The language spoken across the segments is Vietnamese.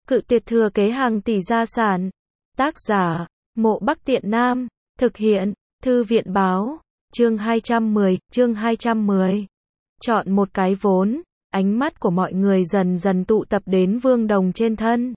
Cự tuyệt thừa kế hàng tỷ gia sản. Tác giả, Mộ Bắc Tiện Nam. Thực hiện, Thư viện báo. Chương 210. Chọn một cái vốn. Ánh mắt của mọi người dần dần tụ tập đến Vương Đồng trên thân.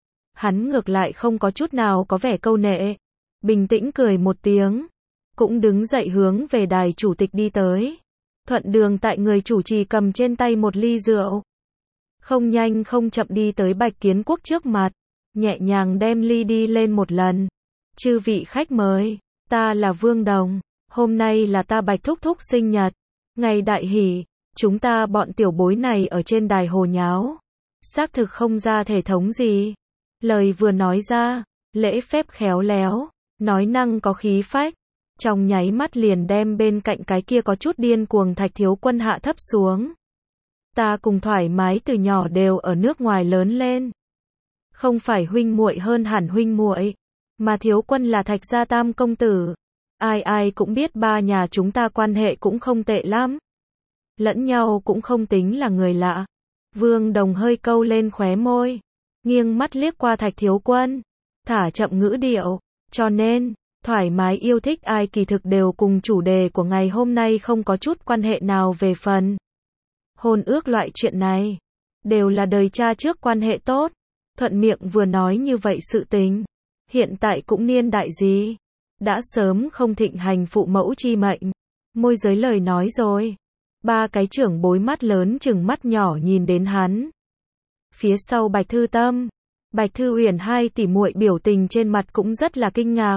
Hắn ngược lại không có chút nào có vẻ câu nệ. Bình tĩnh cười một tiếng. Cũng đứng dậy hướng về đài chủ tịch đi tới. Thuận đường tại người chủ trì cầm trên tay một ly rượu. Không nhanh không chậm đi tới Bạch Kiến Quốc trước mặt. Nhẹ nhàng đem ly đi lên một lần. Chư vị khách mời, ta là Vương Đồng. Hôm nay là ta Bạch Thúc Thúc sinh nhật. Ngày đại hỷ, chúng ta bọn tiểu bối này ở trên đài hồ nháo. Xác thực không ra thể thống gì. Lời vừa nói ra, lễ phép khéo léo, nói năng có khí phách. Trong nháy mắt liền đem bên cạnh cái kia có chút điên cuồng Thạch Thiếu Quân hạ thấp xuống. Ta cùng thoải mái từ nhỏ đều ở nước ngoài lớn lên. Không phải huynh muội hơn hẳn huynh muội, mà Thiếu Quân là Thạch gia tam công tử. Ai ai cũng biết ba nhà chúng ta quan hệ cũng không tệ lắm. Lẫn nhau cũng không tính là người lạ. Vương Đồng hơi câu lên khóe môi, nghiêng mắt liếc qua Thạch Thiếu Quân, thả chậm ngữ điệu, cho nên, thoải mái yêu thích ai kỳ thực đều cùng chủ đề của ngày hôm nay không có chút quan hệ nào về phần. Hôn ước loại chuyện này, đều là đời cha trước quan hệ tốt, thuận miệng vừa nói như vậy sự tình. Hiện tại cũng niên đại gì, đã sớm không thịnh hành phụ mẫu chi mệnh, môi giới lời nói rồi. Ba cái trưởng bối mắt lớn chừng mắt nhỏ nhìn đến hắn. Phía sau Bạch Thư Tâm, Bạch Thư Uyển hai tỷ muội biểu tình trên mặt cũng rất là kinh ngạc.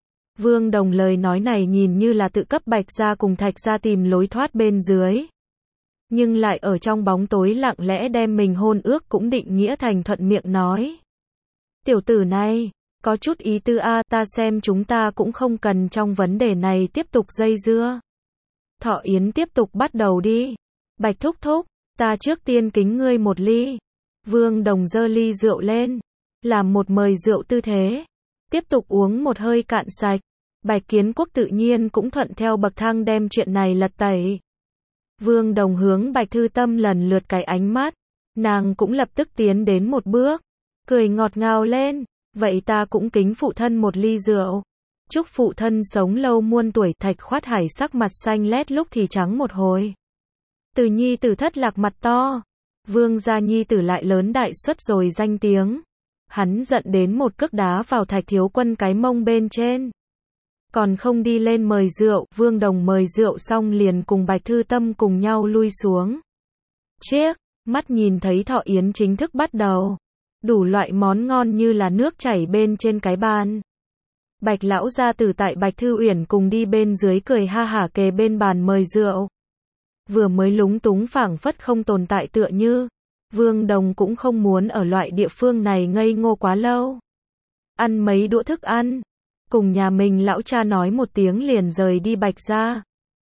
Vương Đồng lời nói này nhìn như là tự cấp Bạch gia cùng Thạch gia tìm lối thoát bên dưới. Nhưng lại ở trong bóng tối lặng lẽ đem mình hôn ước cũng định nghĩa thành thuận miệng nói. Tiểu tử này, có chút ý tư a, ta xem chúng ta cũng không cần trong vấn đề này tiếp tục dây dưa. Thọ yến tiếp tục bắt đầu đi. Bạch Thúc Thúc, ta trước tiên kính ngươi một ly. Vương Đồng giơ ly rượu lên, làm một mời rượu tư thế. Tiếp tục uống một hơi cạn sạch. Bạch Kiến Quốc tự nhiên cũng thuận theo bậc thang đem chuyện này lật tẩy. Vương Đồng hướng Bạch Thư Tâm lần lượt cái ánh mắt. Nàng cũng lập tức tiến đến một bước, cười ngọt ngào lên. Vậy ta cũng kính phụ thân một ly rượu. Chúc phụ thân sống lâu muôn tuổi. Thạch Khoát Hải sắc mặt xanh lét lúc thì trắng một hồi. Từ nhi tử thất lạc mặt to. Vương gia nhi tử lại lớn đại xuất rồi danh tiếng. Hắn giận đến một cước đá vào Thạch Thiếu Quân cái mông bên trên. Còn không đi lên mời rượu. Vương Đồng mời rượu xong liền cùng Bạch Thư Tâm cùng nhau lui xuống. Chiếc mắt nhìn thấy thọ yến chính thức bắt đầu. Đủ loại món ngon như là nước chảy bên trên cái bàn. Bạch lão gia tử tại Bạch Thư Uyển cùng đi bên dưới cười ha hả kề bên bàn mời rượu. Vừa mới lúng túng phảng phất không tồn tại tựa như. Vương Đồng cũng không muốn ở loại địa phương này ngây ngô quá lâu. Ăn mấy đũa thức ăn, cùng nhà mình lão cha nói một tiếng liền rời đi Bạch gia.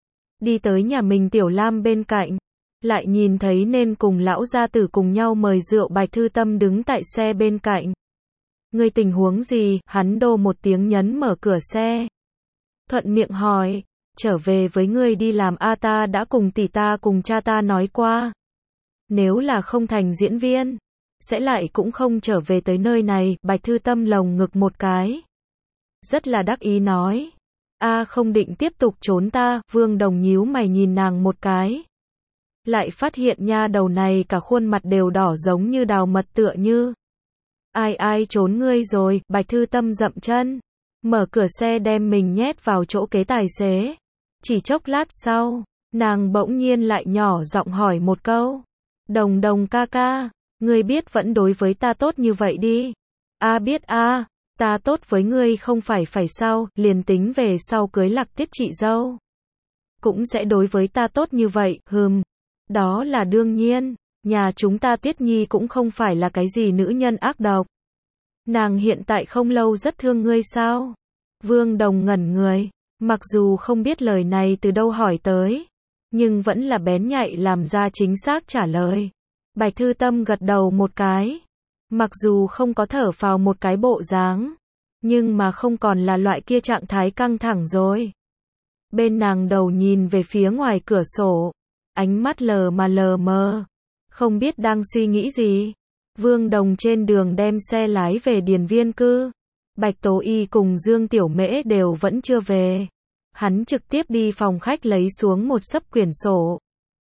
Đi tới nhà mình Tiểu Lam bên cạnh, lại nhìn thấy nên cùng lão gia tử cùng nhau mời rượu. Bạch Thư Tâm đứng tại xe bên cạnh. Ngươi tình huống gì? Hắn đô một tiếng nhấn mở cửa xe. Thuận miệng hỏi, trở về với ngươi đi làm a, ta đã cùng tỷ ta cùng cha ta nói qua. Nếu là không thành diễn viên, sẽ lại cũng không trở về tới nơi này. Bạch Thư Tâm lồng ngực một cái. Rất là đắc ý nói. A, không định tiếp tục trốn ta. Vương Đồng nhíu mày nhìn nàng một cái. Lại phát hiện nha đầu này cả khuôn mặt đều đỏ giống như đào mật tựa như. Ai trốn ngươi rồi? Bạch Thư Tâm dậm chân, mở cửa xe đem mình nhét vào chỗ kế tài xế. Chỉ chốc lát sau, nàng bỗng nhiên lại nhỏ giọng hỏi một câu. Đồng Đồng ca ca, ngươi biết vẫn đối với ta tốt như vậy đi. A biết a, ta tốt với ngươi không phải sao, liền tính về sau cưới Lạc Tiết chị dâu. Cũng sẽ đối với ta tốt như vậy, đó là đương nhiên. Nhà chúng ta Tiết Nhi cũng không phải là cái gì nữ nhân ác độc. Nàng hiện tại không lâu rất thương ngươi sao? Vương Đồng ngẩn người, mặc dù không biết lời này từ đâu hỏi tới, nhưng vẫn là bén nhạy làm ra chính xác trả lời. Bạch Thư Tâm gật đầu một cái, mặc dù không có thở phào một cái bộ dáng, nhưng mà không còn là loại kia trạng thái căng thẳng rồi. Bên nàng đầu nhìn về phía ngoài cửa sổ, ánh mắt lờ mờ. Không biết đang suy nghĩ gì. Vương Đồng trên đường đem xe lái về Điền Viên Cư. Bạch Tố Y cùng Dương Tiểu Mễ đều vẫn chưa về. Hắn trực tiếp đi phòng khách lấy xuống một xấp quyển sổ.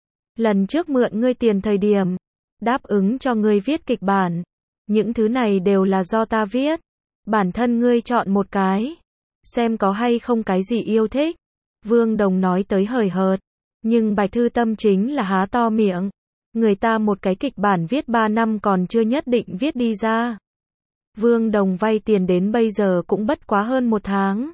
Lần trước mượn ngươi tiền thời điểm, đáp ứng cho ngươi viết kịch bản. Những thứ này đều là do ta viết. Bản thân ngươi chọn một cái. Xem có hay không cái gì yêu thích. Vương Đồng nói tới hời hợt. Nhưng Bạch Thư Tâm chính là há to miệng. Người ta một cái kịch bản viết 3 năm còn chưa nhất định viết đi ra. Vương Đồng vay tiền đến bây giờ cũng bất quá hơn 1 tháng.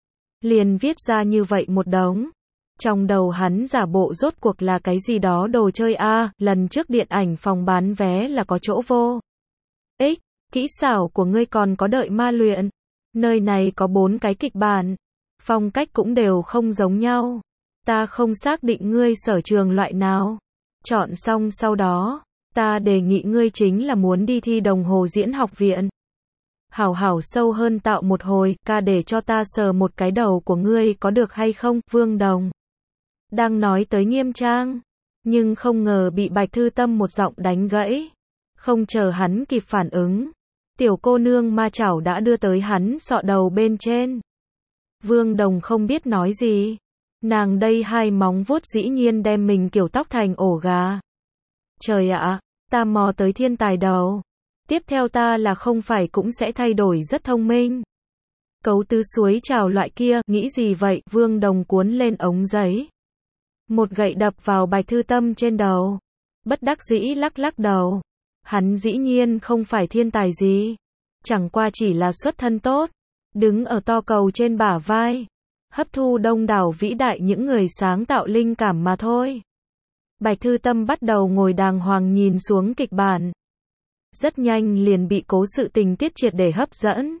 Liền viết ra như vậy một đống. Trong đầu hắn giả bộ rốt cuộc là cái gì đó đồ chơi lần trước điện ảnh phòng bán vé là có chỗ vô ích, kỹ xảo của ngươi còn có đợi ma luyện. Nơi này có 4 cái kịch bản, phong cách cũng đều không giống nhau. Ta không xác định ngươi sở trường loại nào. Chọn xong sau đó, ta đề nghị ngươi chính là muốn đi thi Đồng Hồ Diễn học viện. Hảo hảo sâu hơn tạo một hồi, ca để cho ta sờ một cái đầu của ngươi có được hay không, Vương Đồng. Đang nói tới nghiêm trang, nhưng không ngờ bị Bạch Thư Tâm một giọng đánh gãy. Không chờ hắn kịp phản ứng, tiểu cô nương ma chảo đã đưa tới hắn sọ đầu bên trên. Vương Đồng không biết nói gì. Nàng đây 2 móng vuốt dĩ nhiên đem mình kiểu tóc thành ổ gà. Trời ạ, ta mò tới thiên tài đầu. Tiếp theo ta là không phải cũng sẽ thay đổi rất thông minh. Cấu tứ suối trào loại kia, nghĩ gì vậy? Vương Đồng cuốn lên ống giấy. Một gậy đập vào Bạch Thư Tâm trên đầu. Bất đắc dĩ lắc lắc đầu. Hắn dĩ nhiên không phải thiên tài gì. Chẳng qua chỉ là xuất thân tốt. Đứng ở to cầu trên bả vai. Hấp thu đông đảo vĩ đại những người sáng tạo linh cảm mà thôi. Bạch Thư Tâm bắt đầu ngồi đàng hoàng nhìn xuống kịch bản. Rất nhanh liền bị cố sự tình tiết triệt để hấp dẫn.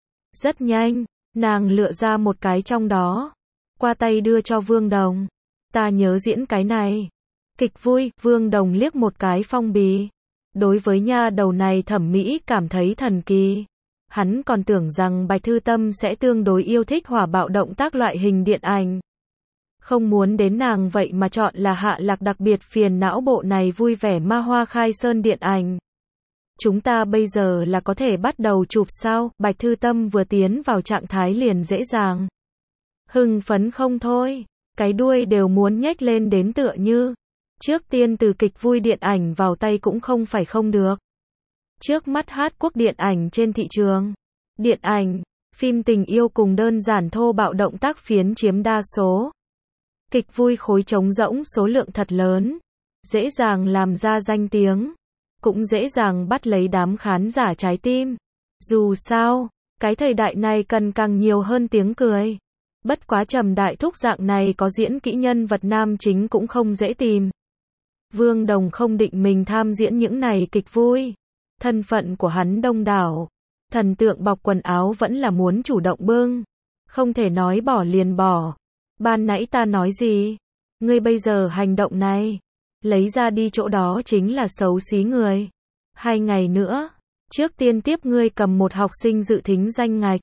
Rất nhanh, nàng lựa ra một cái trong đó. Qua tay đưa cho Vương Đồng. Ta nhớ diễn cái này. Kịch vui, Vương Đồng liếc một cái phong bì. Đối với nha đầu này thẩm mỹ cảm thấy thần kỳ. Hắn còn tưởng rằng Bạch Thư Tâm sẽ tương đối yêu thích hỏa bạo động tác loại hình điện ảnh. Không muốn đến nàng vậy mà chọn là Hạ Lạc đặc biệt phiền não bộ này vui vẻ ma hoa khai sơn điện ảnh. Chúng ta bây giờ là có thể bắt đầu chụp sao? Bạch Thư Tâm vừa tiến vào trạng thái liền dễ dàng. Hưng phấn không thôi. Cái đuôi đều muốn nhếch lên đến tựa như. Trước tiên từ kịch vui điện ảnh vào tay cũng không phải không được. Trước mắt hát quốc điện ảnh trên thị trường. Điện ảnh, phim tình yêu cùng đơn giản thô bạo động tác phiến chiếm đa số. Kịch vui khối trống rỗng số lượng thật lớn. Dễ dàng làm ra danh tiếng. Cũng dễ dàng bắt lấy đám khán giả trái tim. Dù sao, cái thời đại này cần càng nhiều hơn tiếng cười. Bất quá Trầm Đại Thúc dạng này có diễn kỹ nhân vật nam chính cũng không dễ tìm. Vương Đồng không định mình tham diễn những này kịch vui. Thân phận của hắn đông đảo. Thần tượng bọc quần áo vẫn là muốn chủ động bưng. Không thể nói bỏ liền bỏ. Ban nãy ta nói gì? Ngươi bây giờ hành động này. Lấy ra đi chỗ đó chính là xấu xí người. 2 ngày nữa. Trước tiên tiếp ngươi cầm một học sinh dự thính danh ngạch.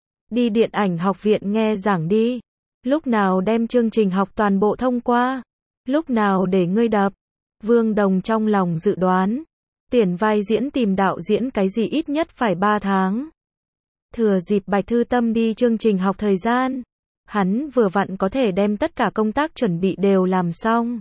Đi điện ảnh học viện nghe giảng đi. Lúc nào đem chương trình học toàn bộ thông qua. Lúc nào để ngươi đập. Vương Đồng trong lòng dự đoán. Tuyển vai diễn tìm đạo diễn cái gì ít nhất phải 3 tháng. Thừa dịp Bạch Thư Tâm đi chương trình học thời gian. Hắn vừa vặn có thể đem tất cả công tác chuẩn bị đều làm xong.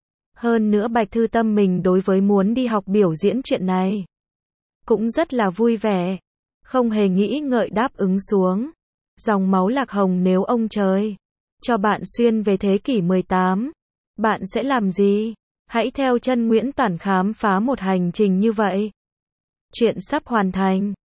Hơn nữa Bạch Thư Tâm mình đối với muốn đi học biểu diễn chuyện này. Cũng rất là vui vẻ. Không hề nghĩ ngợi đáp ứng xuống. Dòng máu Lạc Hồng nếu ông trời cho bạn xuyên về thế kỷ 18. Bạn sẽ làm gì? Hãy theo chân Nguyễn Toản khám phá một hành trình như vậy. Chuyện sắp hoàn thành.